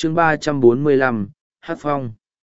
chương 345, Hát Phong.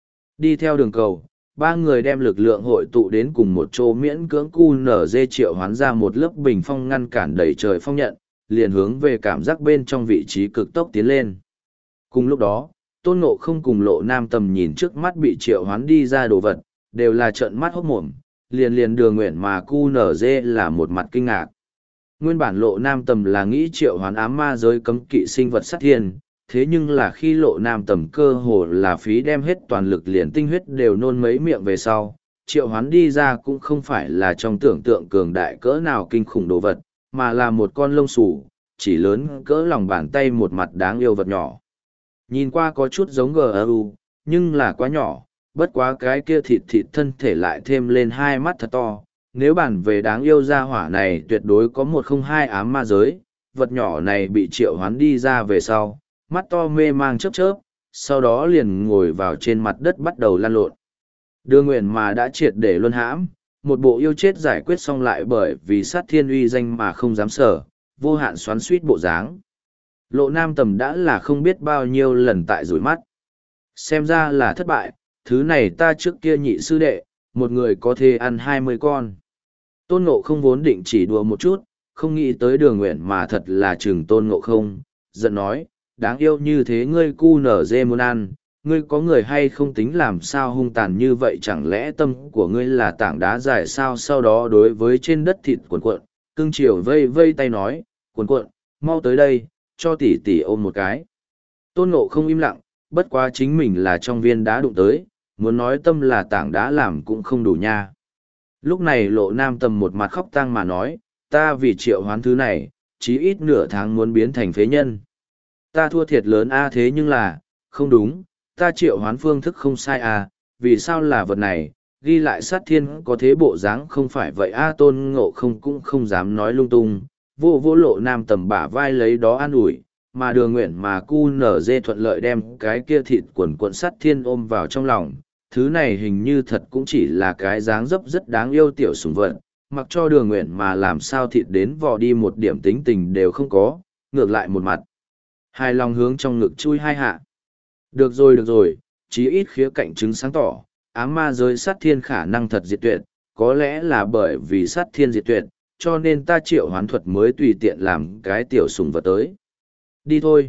Đi theo đường cầu, ba người đem lực lượng hội tụ đến cùng một chỗ, miễn cưỡng QNZ triệu hoán ra một lớp bình phong ngăn cản đẩy trời phong nhận, liền hướng về cảm giác bên trong vị trí cực tốc tiến lên. Cùng lúc đó, Tôn Ngộ Không cùng Lộ Nam Tầm nhìn trước mắt bị triệu hoán đi ra đồ vật, đều là trợn mắt hốt mồm, liền Đường Nguyện mà QNZ là một mặt kinh ngạc. Nguyên bản Lộ Nam Tầm là nghĩ triệu hoán ám ma giới cấm kỵ sinh vật sát thiên, thế nhưng là khi Lộ Nam Tầm cơ hồ là phí đem hết toàn lực liền tinh huyết đều nôn mấy miệng về sau, triệu hoán đi ra cũng không phải là trong tưởng tượng cường đại cỡ nào kinh khủng đồ vật, mà là một con lông xù, chỉ lớn cỡ lòng bàn tay một mặt đáng yêu vật nhỏ. Nhìn qua có chút giống GRU, nhưng là quá nhỏ, bất quá cái kia thịt thân thể lại thêm lên hai mắt thật to. Nếu bản về đáng yêu gia hỏa này tuyệt đối có 102 ám ma giới, vật nhỏ này bị triệu hoán đi ra về sau, mắt to mê mang chớp chớp, sau đó liền ngồi vào trên mặt đất bắt đầu lăn lộn. Đường Nguyện mà đã triệt để luân hãm, một bộ yêu chết giải quyết xong lại bởi vì sát thiên uy danh mà không dám sở, vô hạn xoắn suýt bộ dáng. Lộ Nam Tầm đã là không biết bao nhiêu lần tại rủi mắt. Xem ra là thất bại, thứ này ta trước kia nhị sư đệ, một người có thể ăn 20 con. Tôn Ngộ Không vốn định chỉ đùa một chút, không nghĩ tới Đường Nguyện mà thật là chừng Tôn Ngộ Không, giận nói, đáng yêu như thế ngươi cu nở dê muốn ăn, ngươi có người hay không tính làm sao hung tàn như vậy, chẳng lẽ tâm của ngươi là tảng đá dài sao? Sau đó đối với trên đất thịt cuộn cuộn, cưng chiều vây vây tay nói, cuộn cuộn, mau tới đây, cho tỷ tỷ ôm một cái. Tôn Ngộ Không im lặng, bất quá chính mình là trong viên đá đụng tới, muốn nói tâm là tảng đá làm cũng không đủ nha. Lúc này Lộ Nam Tầm một mặt khóc tang mà nói, ta vì triệu hoán thứ này, chí ít nửa tháng muốn biến thành phế nhân. Ta thua thiệt lớn a, thế nhưng là, không đúng, ta triệu hoán phương thức không sai a, vì sao là vật này, ghi lại sát thiên có thế bộ dáng không phải vậy a. Tôn Ngộ Không cũng không dám nói lung tung, vô Lộ Nam Tầm bả vai lấy đó an ủi, mà Đường Nguyện mà QNZ thuận lợi đem cái kia thịt quần quận sát thiên ôm vào trong lòng. Thứ này hình như thật cũng chỉ là cái dáng dấp rất đáng yêu tiểu sủng vật, mặc cho Đường Nguyện mà làm sao thịt đến vò đi một điểm tính tình đều không có, ngược lại một mặt hài lòng hướng trong ngực chui hai hạ. Được rồi, chí ít khía cạnh chứng sáng tỏ, ám ma giới sát thiên khả năng thật diệt tuyệt, có lẽ là bởi vì sát thiên diệt tuyệt, cho nên ta triệu hoán thuật mới tùy tiện làm cái tiểu sủng vật tới. Đi thôi,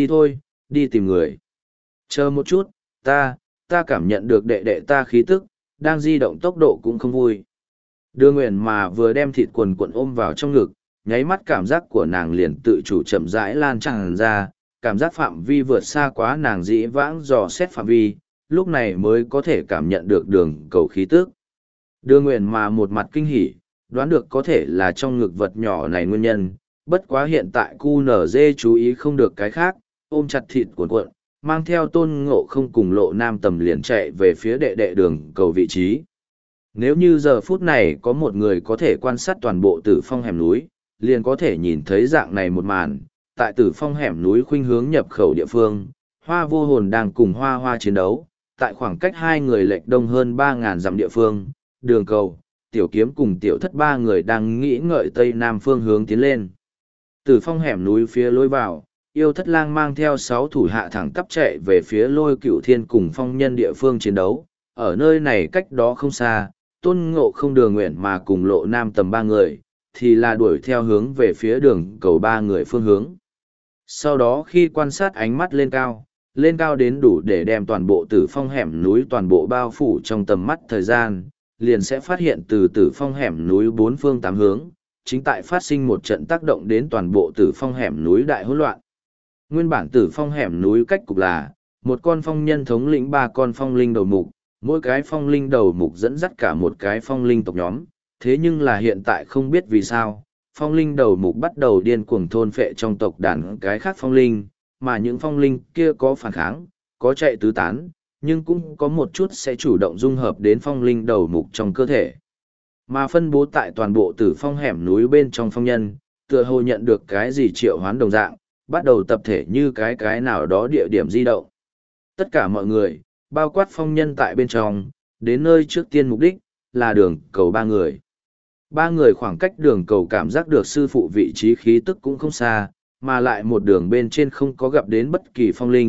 đi tìm người. Chờ một chút, ta cảm nhận được đệ đệ ta khí tức, đang di động tốc độ cũng không vui. Đường Nguyện mà vừa đem thịt quần quần ôm vào trong ngực, nháy mắt cảm giác của nàng liền tự chủ chậm rãi lan tràn ra, cảm giác phạm vi vượt xa quá nàng dĩ vãng dò xét phạm vi, lúc này mới có thể cảm nhận được đường cầu khí tức. Đường Nguyện mà một mặt kinh hỉ, đoán được có thể là trong ngực vật nhỏ này nguyên nhân, bất quá hiện tại QNZ chú ý không được cái khác, ôm chặt thịt cuộn cuộn, mang theo Tôn Ngộ Không cùng Lộ Nam Tầm liền chạy về phía đệ đệ đường cầu vị trí. Nếu như giờ phút này có một người có thể quan sát toàn bộ Tử Phong hẻm núi, liền có thể nhìn thấy dạng này một màn. Tại Tử Phong hẻm núi khuynh hướng nhập khẩu địa phương, Hoa Vô Hồn đang cùng Hoa Hoa chiến đấu, tại khoảng cách hai người lệch đông hơn 3.000 dặm địa phương, đường cầu, Tiểu Kiếm cùng Tiểu Thất ba người đang nghĩ ngợi tây nam phương hướng tiến lên. Tử Phong hẻm núi phía lối vào, Yêu Thất Lang mang theo 6 thủ hạ thẳng tắp chạy về phía Lôi Cửu Thiên cùng phong nhân địa phương chiến đấu, ở nơi này cách đó không xa, Tôn Ngộ Không Đường Nguyện mà cùng Lộ Nam Tầm ba người, thì là đuổi theo hướng về phía đường cầu ba người phương hướng. Sau đó khi quan sát ánh mắt lên cao đến đủ để đem toàn bộ Tử Phong hẻm núi toàn bộ bao phủ trong tầm mắt thời gian, liền sẽ phát hiện từ Tử Phong hẻm núi bốn phương tám hướng, chính tại phát sinh một trận tác động đến toàn bộ Tử Phong hẻm núi đại hỗn loạn. Nguyên bản Tử Phong hẻm núi cách cục là, một con phong nhân thống lĩnh 3 con phong linh đầu mục, mỗi cái phong linh đầu mục dẫn dắt cả một cái phong linh tộc nhóm, thế nhưng là hiện tại không biết vì sao, phong linh đầu mục bắt đầu điên cuồng thôn phệ trong tộc đàn cái khác phong linh, mà những phong linh kia có phản kháng, có chạy tứ tán, nhưng cũng có một chút sẽ chủ động dung hợp đến phong linh đầu mục trong cơ thể. Mà phân bố tại toàn bộ Tử Phong hẻm núi bên trong phong nhân, tựa hồ nhận được cái gì triệu hoán đồng dạng, bắt đầu tập thể như cái nào đó địa điểm di động. Tất cả mọi người, bao quát phong nhân tại bên trong, đến nơi trước tiên mục đích, là đường cầu ba người. Ba người khoảng cách đường cầu cảm giác được sư phụ vị trí khí tức cũng không xa, mà lại một đường bên trên không có gặp đến bất kỳ phong linh,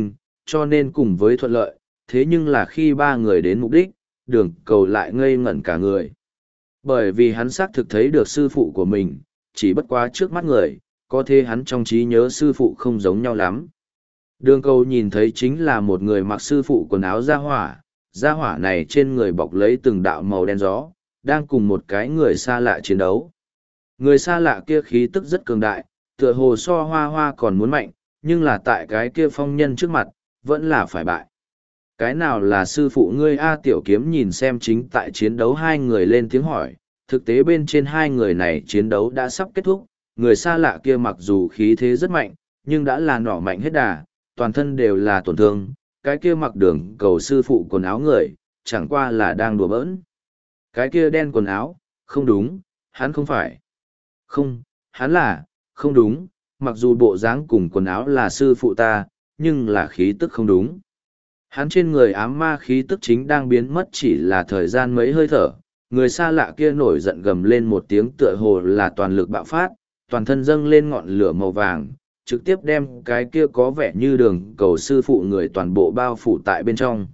cho nên cùng với thuận lợi, thế nhưng là khi ba người đến mục đích, đường cầu lại ngây ngẩn cả người. Bởi vì hắn xác thực thấy được sư phụ của mình, chỉ bất quá trước mắt người, có thể hắn trong trí nhớ sư phụ không giống nhau lắm. Đường cầu nhìn thấy chính là một người mặc sư phụ quần áo da hỏa này trên người bọc lấy từng đạo màu đen gió, đang cùng một cái người xa lạ chiến đấu. Người xa lạ kia khí tức rất cường đại, tựa hồ so hoa hoa còn muốn mạnh, nhưng là tại cái kia phong nhân trước mặt, vẫn là phải bại. Cái nào là sư phụ ngươi A Tiểu Kiếm nhìn xem chính tại chiến đấu hai người lên tiếng hỏi, thực tế bên trên hai người này chiến đấu đã sắp kết thúc, người xa lạ kia mặc dù khí thế rất mạnh, nhưng đã là nỏ mạnh hết đà, toàn thân đều là tổn thương, cái kia mặc đường cầu sư phụ quần áo người, chẳng qua là đang đùa bỡn. Cái kia đen quần áo, không đúng, hắn không phải. Không, hắn là, không đúng, mặc dù bộ dáng cùng quần áo là sư phụ ta, nhưng là khí tức không đúng. Hắn trên người ám ma khí tức chính đang biến mất chỉ là thời gian mấy hơi thở, người xa lạ kia nổi giận gầm lên một tiếng tựa hồ là toàn lực bạo phát, toàn thân dâng lên ngọn lửa màu vàng, trực tiếp đem cái kia có vẻ như đường cầu sư phụ người toàn bộ bao phủ tại bên trong.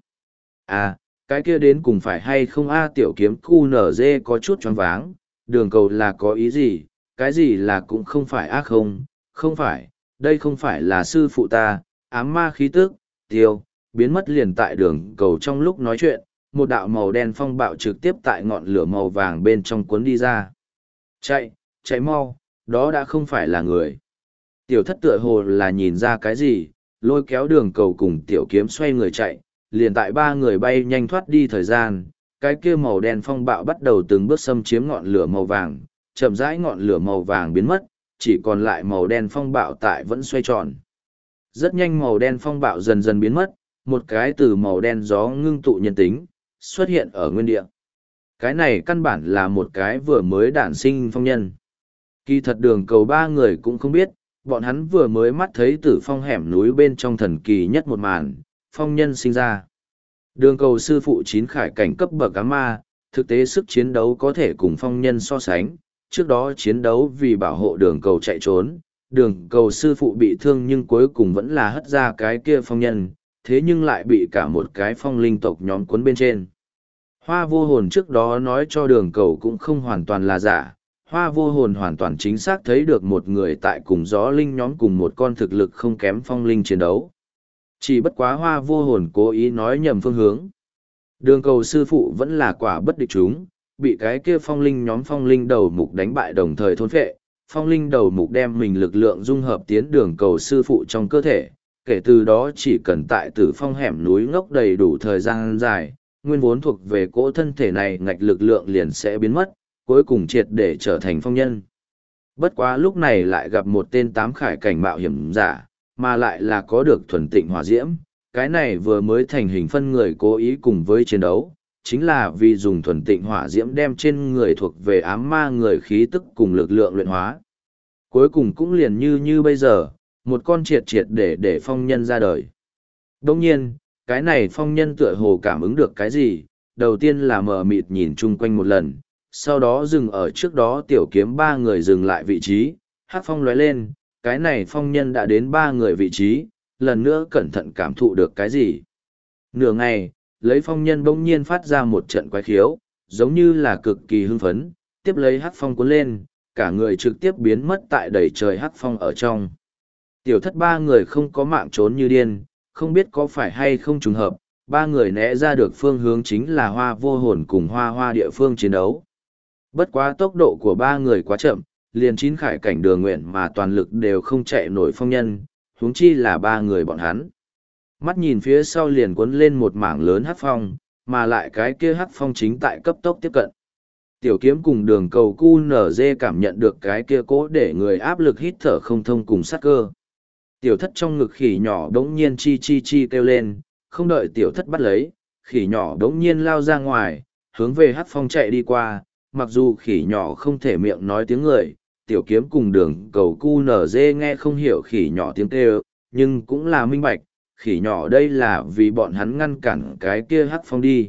À, cái kia đến cùng phải hay không A Tiểu Kiếm QNZ có chút choáng váng, đường cầu là có ý gì, cái gì là cũng không phải không, không phải, đây không phải là sư phụ ta, ám ma khí tức, tiêu, biến mất liền tại đường cầu trong lúc nói chuyện, một đạo màu đen phong bạo trực tiếp tại ngọn lửa màu vàng bên trong cuốn đi ra. Chạy, chạy mau, đó đã không phải là người. Tiểu thất tựa hồ là nhìn ra cái gì, lôi kéo đường cầu cùng tiểu kiếm xoay người chạy, liền tại ba người bay nhanh thoát đi thời gian, cái kia màu đen phong bạo bắt đầu từng bước xâm chiếm ngọn lửa màu vàng, chậm rãi ngọn lửa màu vàng biến mất, chỉ còn lại màu đen phong bạo tại vẫn xoay tròn. Rất nhanh màu đen phong bạo dần dần biến mất, một cái từ màu đen gió ngưng tụ nhân tính, xuất hiện ở nguyên địa. Cái này căn bản là một cái vừa mới đản sinh phong nhân. Kỳ thật đường cầu ba người cũng không biết, bọn hắn vừa mới mắt thấy tử phong hẻm núi bên trong thần kỳ nhất một màn, phong nhân sinh ra. Đường cầu sư phụ chín khải cảnh cấp bậc ám ma, thực tế sức chiến đấu có thể cùng phong nhân so sánh, trước đó chiến đấu vì bảo hộ đường cầu chạy trốn, đường cầu sư phụ bị thương nhưng cuối cùng vẫn là hất ra cái kia phong nhân, thế nhưng lại bị cả một cái phong linh tộc nhóm cuốn bên trên. Hoa vô hồn trước đó nói cho đường cầu cũng không hoàn toàn là giả, hoa vô hồn hoàn toàn chính xác thấy được một người tại cùng gió linh nhóm cùng một con thực lực không kém phong linh chiến đấu. Chỉ bất quá hoa vô hồn cố ý nói nhầm phương hướng. Đường cầu sư phụ vẫn là quả bất địch chúng, bị cái kia phong linh nhóm phong linh đầu mục đánh bại đồng thời thôn phệ. Phong linh đầu mục đem mình lực lượng dung hợp tiến đường cầu sư phụ trong cơ thể, kể từ đó chỉ cần tại tử phong hẻm núi ngốc đầy đủ thời gian dài, nguyên vốn thuộc về cỗ thân thể này ngạch lực lượng liền sẽ biến mất, cuối cùng triệt để trở thành phong nhân. Bất quá lúc này lại gặp một tên tám khải cảnh mạo hiểm giả, mà lại là có được thuần tịnh hỏa diễm, cái này vừa mới thành hình phân người cố ý cùng với chiến đấu, chính là vì dùng thuần tịnh hỏa diễm đem trên người thuộc về ám ma người khí tức cùng lực lượng luyện hóa. Cuối cùng cũng liền như bây giờ, một con triệt để phong nhân ra đời. Đồng nhiên, cái này phong nhân tựa hồ cảm ứng được cái gì, đầu tiên là mờ mịt nhìn chung quanh một lần, sau đó dừng ở trước đó tiểu kiếm ba người dừng lại vị trí, hắc phong lóe lên, cái này phong nhân đã đến ba người vị trí, lần nữa cẩn thận cảm thụ được cái gì. Nửa ngày, lấy phong nhân bỗng nhiên phát ra một trận quái khiếu, giống như là cực kỳ hưng phấn, tiếp lấy hắc phong cuốn lên, cả người trực tiếp biến mất tại đầy trời hắc phong ở trong. Tiểu thất ba người không có mạng trốn như điên, không biết có phải hay không trùng hợp, ba người né ra được phương hướng chính là hoa vô hồn cùng hoa hoa địa phương chiến đấu. Bất quá tốc độ của ba người quá chậm, liền chín khải cảnh đường nguyện mà toàn lực đều không chạy nổi phong nhân, huống chi là ba người bọn hắn. Mắt nhìn phía sau liền cuốn lên một mảng lớn hắc phong, mà lại cái kia hắc phong chính tại cấp tốc tiếp cận. Tiểu kiếm cùng đường cầu QNZ cảm nhận được cái kia cố để người áp lực hít thở không thông cùng sát cơ. Tiểu thất trong ngực khỉ nhỏ đống nhiên chi kêu lên, không đợi tiểu thất bắt lấy, khỉ nhỏ đống nhiên lao ra ngoài, hướng về hắc phong chạy đi qua, mặc dù khỉ nhỏ không thể miệng nói tiếng người, tiểu kiếm cùng đường cầu QNZ nghe không hiểu khỉ nhỏ tiếng kêu, nhưng cũng là minh bạch, khỉ nhỏ đây là vì bọn hắn ngăn cản cái kia hắc phong đi.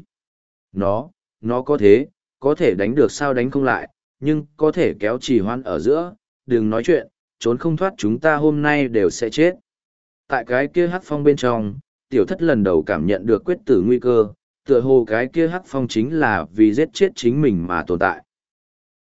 Nó có thể đánh được sao đánh không lại, nhưng có thể kéo trì hoãn ở giữa, đừng nói chuyện, trốn không thoát chúng ta hôm nay đều sẽ chết. Tại cái kia hắc phong bên trong, tiểu thất lần đầu cảm nhận được quyết tử nguy cơ, tựa hồ cái kia hắc phong chính là vì giết chết chính mình mà tồn tại.